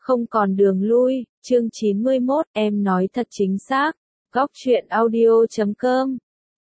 Không còn đường lui, chương 91, em nói thật chính xác. Góc truyện audio.com.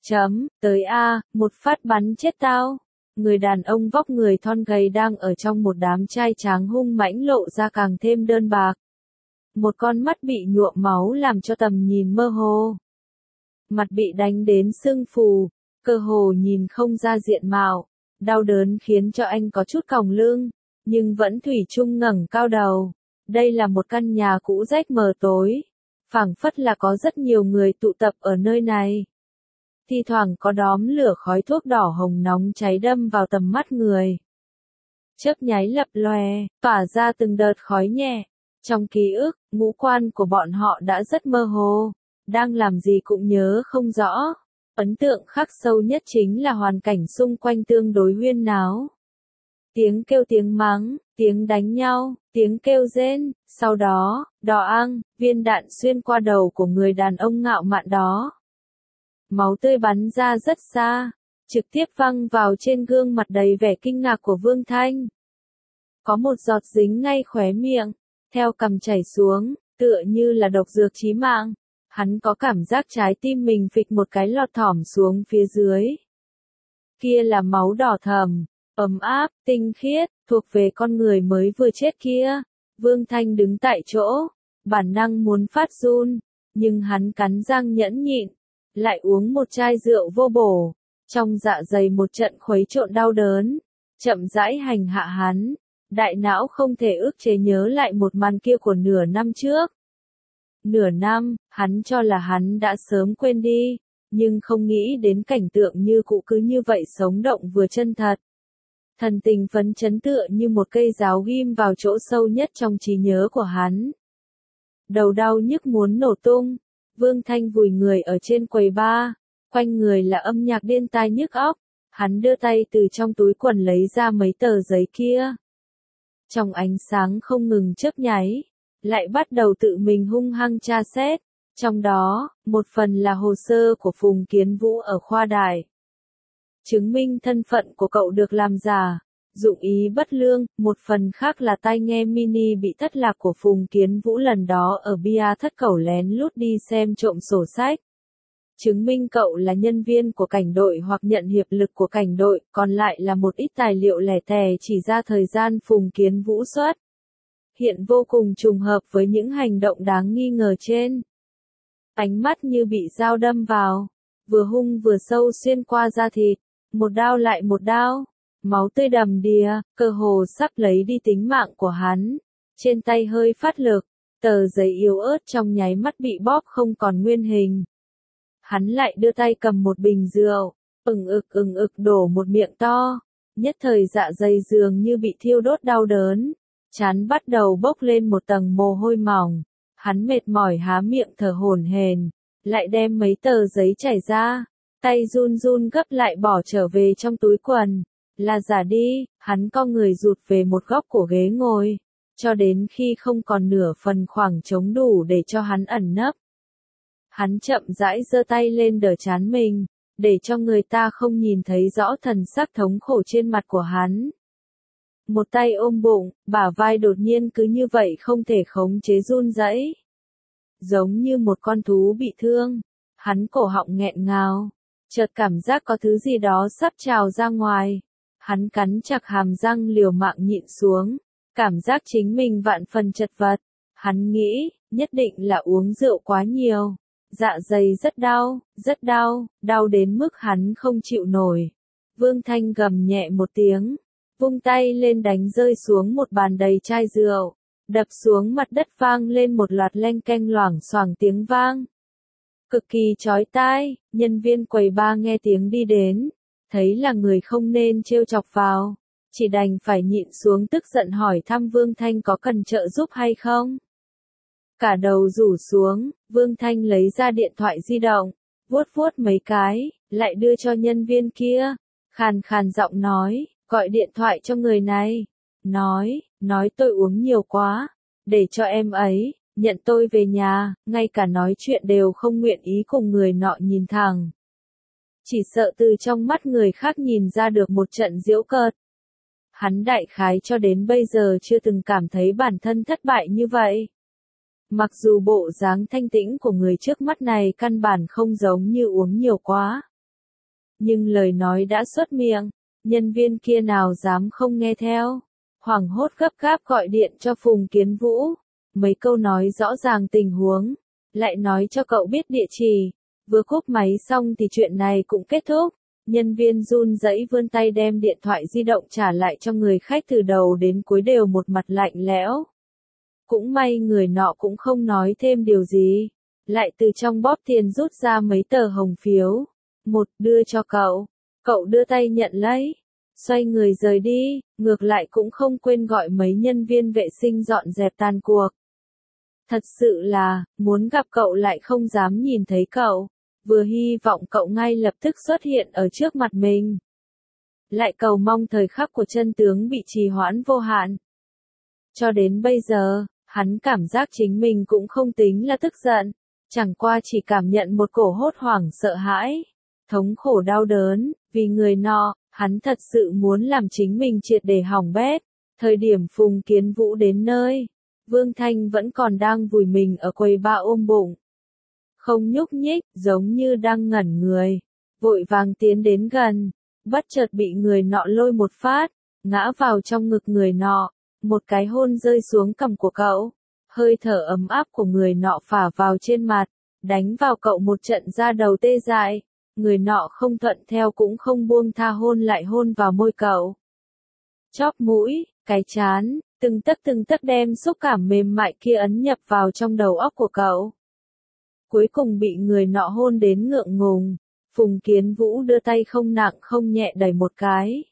Tới A, một phát bắn chết tao. Người đàn ông vóc người thon gầy đang ở trong một đám trai tráng hung mãnh lộ ra càng thêm đơn bạc. Một con mắt bị nhuộm máu làm cho tầm nhìn mơ hồ. Mặt bị đánh đến sưng phù, cơ hồ nhìn không ra diện mạo. Đau đớn khiến cho anh có chút còng lưng, nhưng vẫn thủy chung ngẩng cao đầu. Đây là một căn nhà cũ rách mờ tối, phảng phất là có rất nhiều người tụ tập ở nơi này. Thi thoảng có đốm lửa khói thuốc đỏ hồng nóng cháy đâm vào tầm mắt người. Chớp nháy lập lòe, tỏa ra từng đợt khói nhẹ. Trong ký ức, ngũ quan của bọn họ đã rất mơ hồ, đang làm gì cũng nhớ không rõ. Ấn tượng khắc sâu nhất chính là hoàn cảnh xung quanh tương đối huyên náo. Tiếng kêu tiếng mắng, tiếng đánh nhau, tiếng kêu rên, sau đó, đỏ ang, viên đạn xuyên qua đầu của người đàn ông ngạo mạn đó. Máu tươi bắn ra rất xa, trực tiếp văng vào trên gương mặt đầy vẻ kinh ngạc của Vương Thanh. Có một giọt dính ngay khóe miệng, theo cằm chảy xuống, tựa như là độc dược chí mạng. Hắn có cảm giác trái tim mình phịch một cái lọt thỏm xuống phía dưới. Kia là máu đỏ thẫm, ấm áp, tinh khiết, thuộc về con người mới vừa chết kia. Vương Thanh đứng tại chỗ, bản năng muốn phát run, nhưng hắn cắn răng nhẫn nhịn, lại uống một chai rượu vô bổ. Trong dạ dày một trận khuấy trộn đau đớn, chậm rãi hành hạ hắn. Đại não không thể ức chế nhớ lại một màn kia của nửa năm trước. Nửa năm, hắn cho là hắn đã sớm quên đi, nhưng không nghĩ đến cảnh tượng như cũ cứ như vậy sống động vừa chân thật. Thần tình phấn chấn tựa như một cây giáo ghim vào chỗ sâu nhất trong trí nhớ của hắn. Đầu đau nhức muốn nổ tung, Vương Thanh vùi người ở trên quầy bar, quanh người là âm nhạc điên tai nhức óc, hắn đưa tay từ trong túi quần lấy ra mấy tờ giấy kia. Trong ánh sáng không ngừng chớp nháy, lại bắt đầu tự mình hung hăng tra xét, trong đó, một phần là hồ sơ của Phùng Kiến Vũ ở khoa đài. Chứng minh thân phận của cậu được làm giả, dụng ý bất lương, một phần khác là tai nghe mini bị thất lạc của Phùng Kiến Vũ lần đó ở bia thất cẩu lén lút đi xem trộm sổ sách. Chứng minh cậu là nhân viên của cảnh đội hoặc nhận hiệp lực của cảnh đội, còn lại là một ít tài liệu lẻ tè chỉ ra thời gian Phùng Kiến Vũ xuất hiện vô cùng trùng hợp với những hành động đáng nghi ngờ trên. Ánh mắt như bị dao đâm vào, vừa hung vừa sâu xuyên qua da thịt, một đao lại một đao, máu tươi đầm đìa, cơ hồ sắp lấy đi tính mạng của hắn. Trên tay hơi phát lực, tờ giấy yếu ớt trong nháy mắt bị bóp không còn nguyên hình. Hắn lại đưa tay cầm một bình rượu, ừng ực đổ một miệng to, nhất thời dạ dày dường như bị thiêu đốt đau đớn. Trán bắt đầu bốc lên một tầng mồ hôi mỏng, hắn mệt mỏi há miệng thở hổn hển, lại đem mấy tờ giấy chảy ra, tay run run gấp lại bỏ trở về trong túi quần, là giả đi, hắn co người rụt về một góc của ghế ngồi, cho đến khi không còn nửa phần khoảng trống đủ để cho hắn ẩn nấp. Hắn chậm rãi giơ tay lên đỡ trán mình, để cho người ta không nhìn thấy rõ thần sắc thống khổ trên mặt của hắn. Một tay ôm bụng, bả vai đột nhiên cứ như vậy không thể khống chế run rẩy. Giống như một con thú bị thương, hắn cổ họng nghẹn ngào, chợt cảm giác có thứ gì đó sắp trào ra ngoài. Hắn cắn chặt hàm răng liều mạng nhịn xuống, cảm giác chính mình vạn phần chật vật. Hắn nghĩ, nhất định là uống rượu quá nhiều. Dạ dày rất đau, đau đến mức hắn không chịu nổi. Vương Thanh gầm nhẹ một tiếng, vung tay lên đánh rơi xuống một bàn đầy chai rượu, đập xuống mặt đất vang lên một loạt leng keng loảng xoảng tiếng vang. Cực kỳ chói tai, nhân viên quầy bar nghe tiếng đi đến, thấy là người không nên trêu chọc vào, chỉ đành phải nhịn xuống tức giận hỏi thăm Vương Thanh có cần trợ giúp hay không. Cả đầu rủ xuống, Vương Thanh lấy ra điện thoại di động, vuốt vuốt mấy cái, lại đưa cho nhân viên kia, khàn khàn giọng nói, gọi điện thoại cho người này, nói tôi uống nhiều quá, để cho em ấy, nhận tôi về nhà, ngay cả nói chuyện đều không nguyện ý cùng người nọ nhìn thẳng. Chỉ sợ từ trong mắt người khác nhìn ra được một trận giễu cợt. Hắn đại khái cho đến bây giờ chưa từng cảm thấy bản thân thất bại như vậy. Mặc dù bộ dáng thanh tĩnh của người trước mắt này căn bản không giống như uống nhiều quá. Nhưng lời nói đã xuất miệng, nhân viên kia nào dám không nghe theo. Hoảng hốt gấp gáp gọi điện cho Phùng Kiến Vũ. Mấy câu nói rõ ràng tình huống, lại nói cho cậu biết địa chỉ. Vừa cúp máy xong thì chuyện này cũng kết thúc. Nhân viên run rẩy vươn tay đem điện thoại di động trả lại cho người khách, từ đầu đến cuối đều một mặt lạnh lẽo. Cũng may người nọ cũng không nói thêm điều gì, lại từ trong bóp tiền rút ra mấy tờ hồng phiếu. Một đưa cho cậu, cậu đưa tay nhận lấy, xoay người rời đi, ngược lại cũng không quên gọi mấy nhân viên vệ sinh dọn dẹp tàn cuộc. Thật sự là, muốn gặp cậu lại không dám nhìn thấy cậu, vừa hy vọng cậu ngay lập tức xuất hiện ở trước mặt mình. Lại cầu mong thời khắc của chân tướng bị trì hoãn vô hạn. Cho đến bây giờ, hắn cảm giác chính mình cũng không tính là tức giận, chẳng qua chỉ cảm nhận một cổ hốt hoảng sợ hãi, thống khổ đau đớn, vì người nọ, hắn thật sự muốn làm chính mình triệt để hỏng bét. Thời điểm Phùng Kiến Vũ đến nơi, Vương Thanh vẫn còn đang vùi mình ở quầy ba ôm bụng. Không nhúc nhích, giống như đang ngẩn người, vội vàng tiến đến gần, bất chợt bị người nọ lôi một phát, ngã vào trong ngực người nọ, một cái hôn rơi xuống cằm của cậu, hơi thở ấm áp của người nọ phả vào trên mặt, đánh vào cậu một trận da đầu tê dại, người nọ không thuận theo cũng không buông tha hôn lại hôn vào môi cậu. Chóp mũi, cái trán, từng tấc đem xúc cảm mềm mại kia ấn nhập vào trong đầu óc của cậu. Cuối cùng bị người nọ hôn đến ngượng ngùng, Phùng Kiến Vũ đưa tay không nặng không nhẹ đẩy một cái.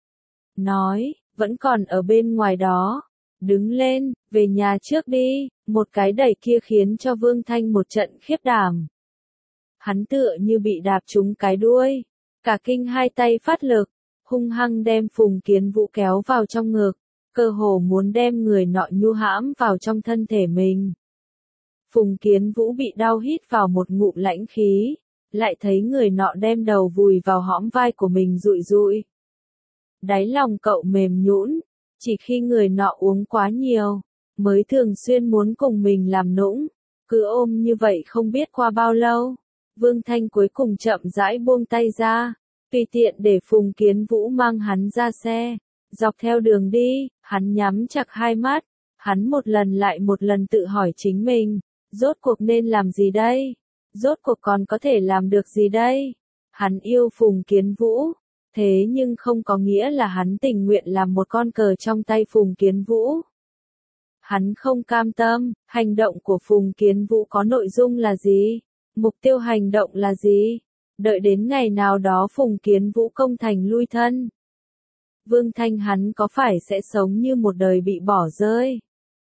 Nói, vẫn còn ở bên ngoài đó, đứng lên, về nhà trước đi, một cái đẩy kia khiến cho Vương Thanh một trận khiếp đảm. Hắn tựa như bị đạp trúng cái đuôi, cả kinh hai tay phát lực, hung hăng đem Phùng Kiến Vũ kéo vào trong ngực, cơ hồ muốn đem người nọ nhu hãm vào trong thân thể mình. Phùng Kiến Vũ bị đau hít vào một ngụm lãnh khí, lại thấy người nọ đem đầu vùi vào hõm vai của mình rụi rụi. Đáy lòng cậu mềm nhũn, chỉ khi người nọ uống quá nhiều, mới thường xuyên muốn cùng mình làm nũng, cứ ôm như vậy không biết qua bao lâu. Vương Thanh cuối cùng chậm rãi buông tay ra, tùy tiện để Phùng Kiến Vũ mang hắn ra xe. Dọc theo đường đi, hắn nhắm chặt hai mắt, hắn một lần lại một lần tự hỏi chính mình, rốt cuộc nên làm gì đây? Rốt cuộc còn có thể làm được gì đây? Hắn yêu Phùng Kiến Vũ, thế nhưng không có nghĩa là hắn tình nguyện làm một con cờ trong tay Phùng Kiến Vũ. Hắn không cam tâm, hành động của Phùng Kiến Vũ có nội dung là gì? Mục tiêu hành động là gì? Đợi đến ngày nào đó Phùng Kiến Vũ công thành lui thân. Vương Thanh hắn có phải sẽ sống như một đời bị bỏ rơi?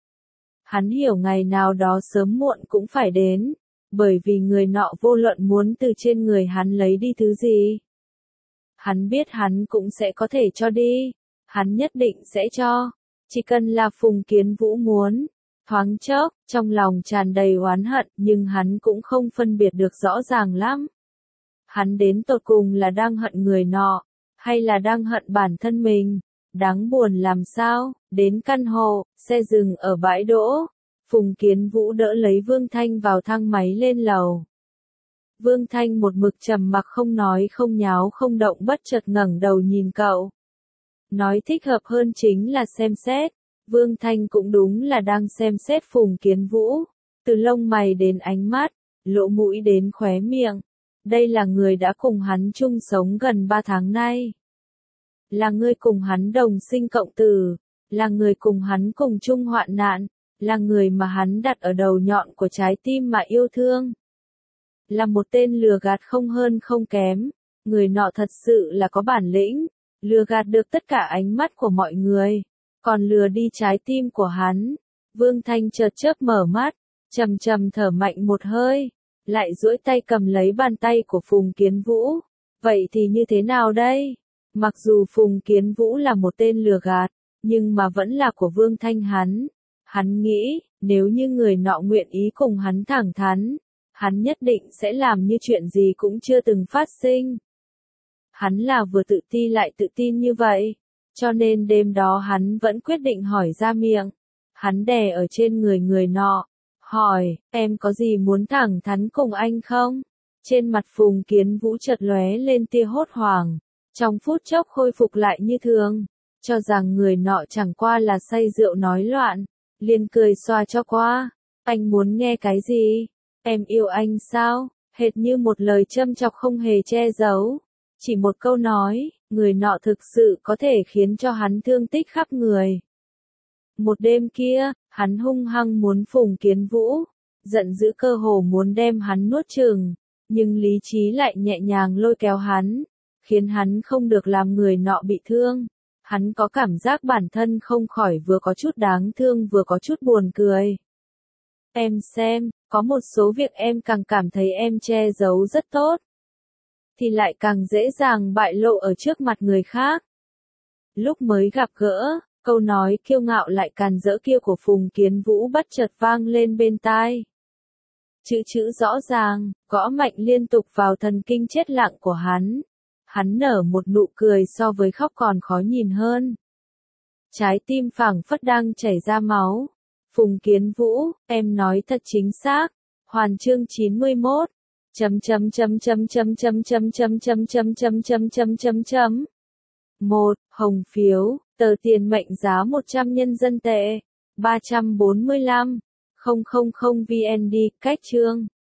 Hắn hiểu ngày nào đó sớm muộn cũng phải đến, bởi vì người nọ vô luận muốn từ trên người hắn lấy đi thứ gì. Hắn biết hắn cũng sẽ có thể cho đi, hắn nhất định sẽ cho, chỉ cần là Phùng Kiến Vũ muốn. Thoáng chốc, trong lòng tràn đầy oán hận nhưng hắn cũng không phân biệt được rõ ràng lắm. Hắn đến tột cùng là đang hận người nọ, hay là đang hận bản thân mình. Đáng buồn làm sao, đến căn hộ, xe dừng ở bãi đỗ. Phùng Kiến Vũ đỡ lấy Vương Thanh vào thang máy lên lầu. Vương Thanh một mực trầm mặc không nói không nháo không động, bất chợt ngẩng đầu nhìn cậu. Nói thích hợp hơn chính là xem xét. Vương Thanh cũng đúng là đang xem xét Phùng Kiến Vũ. Từ lông mày đến ánh mắt, lỗ mũi đến khóe miệng. Đây là người đã cùng hắn chung sống gần 3 tháng nay. Là người cùng hắn đồng sinh cộng tử. Là người cùng hắn cùng chung hoạn nạn. Là người mà hắn đặt ở đầu nhọn của trái tim mà yêu thương. Là một tên lừa gạt không hơn không kém. Người nọ thật sự là có bản lĩnh. Lừa gạt được tất cả ánh mắt của mọi người. Còn lừa đi trái tim của hắn. Vương Thanh chợt chớp mở mắt, trầm trầm thở mạnh một hơi, lại duỗi tay cầm lấy bàn tay của Phùng Kiến Vũ. Vậy thì như thế nào đây? Mặc dù Phùng Kiến Vũ là một tên lừa gạt, nhưng mà vẫn là của Vương Thanh hắn. Hắn nghĩ, nếu như người nọ nguyện ý cùng hắn thẳng thắn, hắn nhất định sẽ làm như chuyện gì cũng chưa từng phát sinh. Hắn là vừa tự ti lại tự tin như vậy. Cho nên đêm đó hắn vẫn quyết định hỏi ra miệng. Hắn đè ở trên người người nọ, hỏi, em có gì muốn thẳng thắn cùng anh không? Trên mặt Phùng Kiến Vũ chợt lóe lên tia hốt hoảng, trong phút chốc khôi phục lại như thường, cho rằng người nọ chẳng qua là say rượu nói loạn, liền cười xoa cho qua. Anh muốn nghe cái gì? Em yêu anh sao? Hệt như một lời châm chọc không hề che giấu. Chỉ một câu nói, người nọ thực sự có thể khiến cho hắn thương tích khắp người. Một đêm kia, hắn hung hăng muốn Phùng Kiến Vũ, giận dữ cơ hồ muốn đem hắn nuốt chửng, nhưng lý trí lại nhẹ nhàng lôi kéo hắn, khiến hắn không được làm người nọ bị thương. Hắn có cảm giác bản thân không khỏi vừa có chút đáng thương vừa có chút buồn cười. Em xem, có một số việc em càng cảm thấy em che giấu rất tốt, thì lại càng dễ dàng bại lộ ở trước mặt người khác. Lúc mới gặp gỡ, câu nói kiêu ngạo lại càn rỡ kia của Phùng Kiến Vũ bất chợt vang lên bên tai. Chữ rõ ràng, gõ mạnh liên tục vào thần kinh chết lặng của hắn. Hắn nở một nụ cười so với khóc còn khó nhìn hơn. Trái tim phảng phất đang chảy ra máu. Phùng Kiến Vũ, em nói thật chính xác. Hoàn chương 91. Một, hồng phiếu, tờ tiền mệnh giá 100 nhân dân tệ. 345. 000 VND, cách chương.